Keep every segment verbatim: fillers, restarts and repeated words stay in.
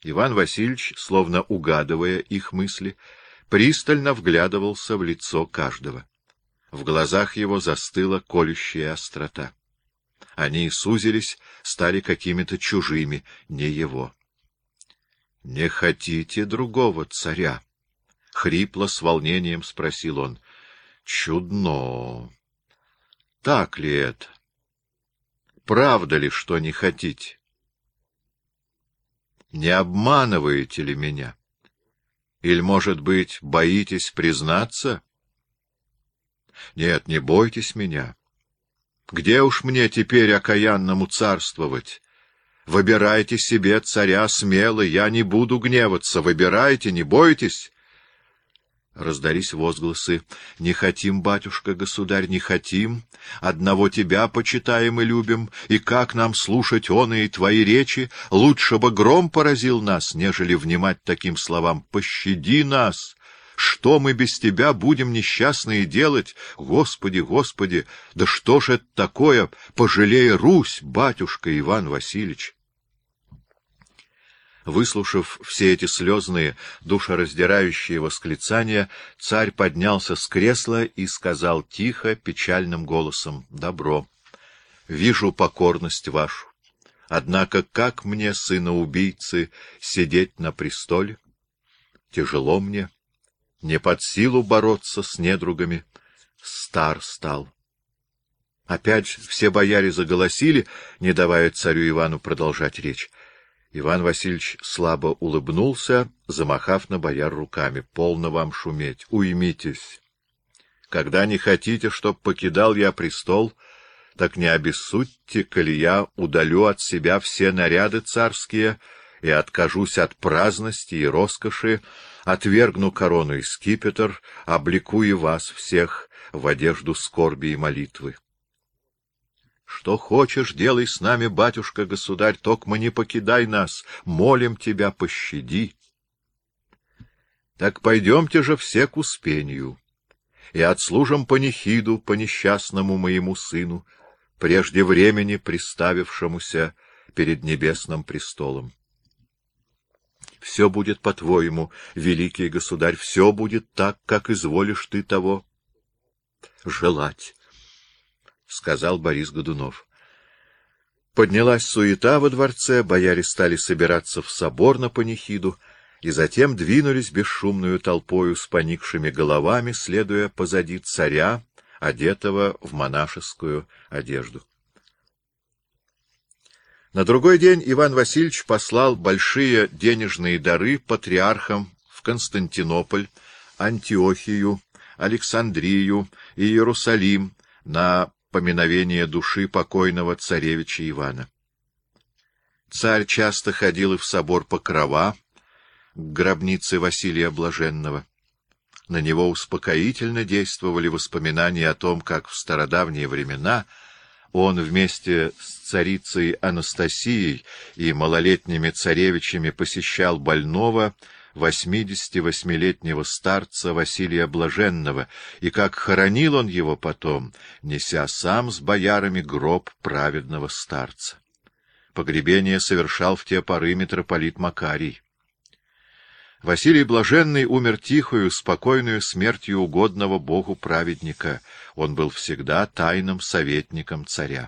Иван Васильевич, словно угадывая их мысли, пристально вглядывался в лицо каждого. В глазах его застыла колющая острота. Они сузились, стали какими-то чужими, не его. — Не хотите другого царя? — хрипло с волнением спросил он. — Чудно. Так ли это? Правда ли, что не хотите? Не обманываете ли меня? Или, может быть, боитесь признаться? Нет, не бойтесь меня. Где уж мне теперь окаянному царствовать? Выбирайте себе царя смело, я не буду гневаться. Выбирайте, не бойтесь. Раздались возгласы. — Не хотим, батюшка, государь, не хотим. Одного тебя почитаем и любим, и как нам слушать он и твои речи? Лучше бы гром поразил нас, нежели внимать таким словам. Пощади нас! Что мы без тебя будем несчастные делать? Господи, Господи! Да что ж это такое? Пожалей Русь, батюшка Иван Васильевич! Выслушав все эти слезные, душераздирающие восклицания, царь поднялся с кресла и сказал тихо, печальным голосом: — Добро. Вижу покорность вашу. Однако как мне, сына убийцы, сидеть на престоле? Тяжело мне. Не под силу бороться с недругами. Стар стал. Опять все бояре заголосили, не давая царю Ивану продолжать речь. Иван Васильевич слабо улыбнулся, замахав на бояр руками. — Полно вам шуметь, уймитесь. Когда не хотите, чтоб покидал я престол, так не обессудьте, коли я удалю от себя все наряды царские и откажусь от праздности и роскоши, отвергну корону и скипетр, облеку и вас всех в одежду скорби и молитвы. Что хочешь, делай с нами, батюшка-государь, токмо не покидай нас, молим тебя, пощади. Так пойдемте же все к Успению и отслужим панихиду по несчастному моему сыну, прежде времени приставившемуся перед небесным престолом. Все будет по-твоему, великий государь, все будет так, как изволишь ты того желать. — сказал Борис Годунов. Поднялась суета во дворце, бояре стали собираться в собор на панихиду, и затем двинулись бесшумную толпою с поникшими головами, следуя позади царя, одетого в монашескую одежду. На другой день Иван Васильевич послал большие денежные дары патриархам в Константинополь, Антиохию, Александрию и Иерусалим на поминовение души покойного царевича Ивана. Царь часто ходил и в собор Покрова, к гробнице Василия Блаженного. На него успокоительно действовали воспоминания о том, как в стародавние времена он вместе с царицей Анастасией и малолетними царевичами посещал больного, восьмидесятивосьмилетнего старца Василия Блаженного, и как хоронил он его потом, неся сам с боярами гроб праведного старца. Погребение совершал в те поры митрополит Макарий. Василий Блаженный умер тихою, спокойную смертью угодного Богу праведника. Он был всегда тайным советником царя.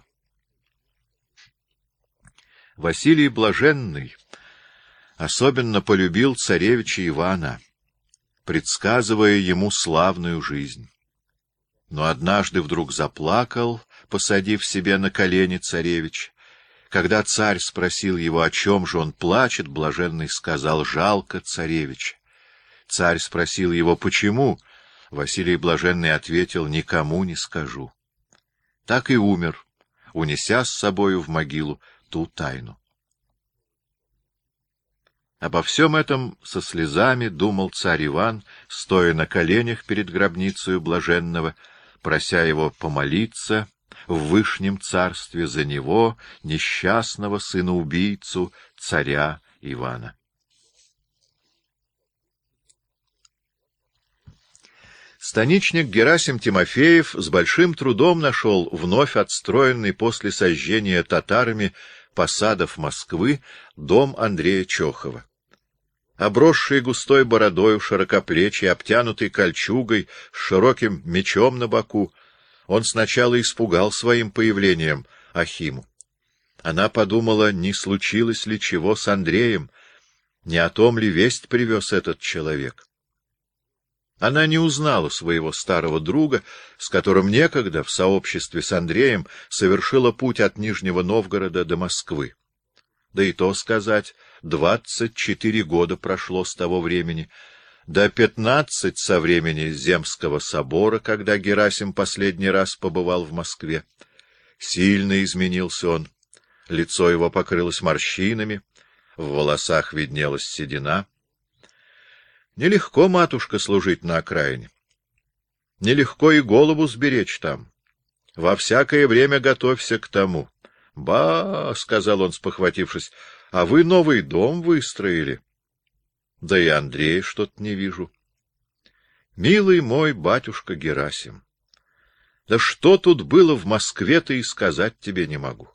Василий Блаженный особенно полюбил царевича Ивана, предсказывая ему славную жизнь. Но однажды вдруг заплакал, посадив себе на колени царевич. Когда царь спросил его, о чем же он плачет, Блаженный сказал: «Жалко царевича». Царь спросил его, почему. Василий Блаженный ответил: «Никому не скажу». Так и умер, унеся с собою в могилу ту тайну. Обо всем этом со слезами думал царь Иван, стоя на коленях перед гробницей Блаженного, прося его помолиться в вышнем царстве за него, несчастного сына-убийцу, царя Ивана. Станичник Герасим Тимофеев с большим трудом нашел вновь отстроенный после сожжения татарами посадов Москвы дом Андрея Чохова. Обросший густой бородою, широкоплечий, обтянутый кольчугой, с широким мечом на боку, он сначала испугал своим появлением Ахиму. Она подумала, не случилось ли чего с Андреем, не о том ли весть привез этот человек. Она не узнала своего старого друга, с которым некогда в сообществе с Андреем совершила путь от Нижнего Новгорода до Москвы. Да и то сказать, двадцать четыре года прошло с того времени, да пятнадцать со времени Земского собора, когда Герасим последний раз побывал в Москве. Сильно изменился он, лицо его покрылось морщинами, в волосах виднелась седина. Нелегко, матушка, служить на окраине. Нелегко и голову сберечь там. Во всякое время готовься к тому. — Ба, — сказал он, спохватившись, — а вы новый дом выстроили. Да и Андрея что-то не вижу. Милый мой батюшка Герасим, да что тут было в Москве-то и сказать тебе не могу.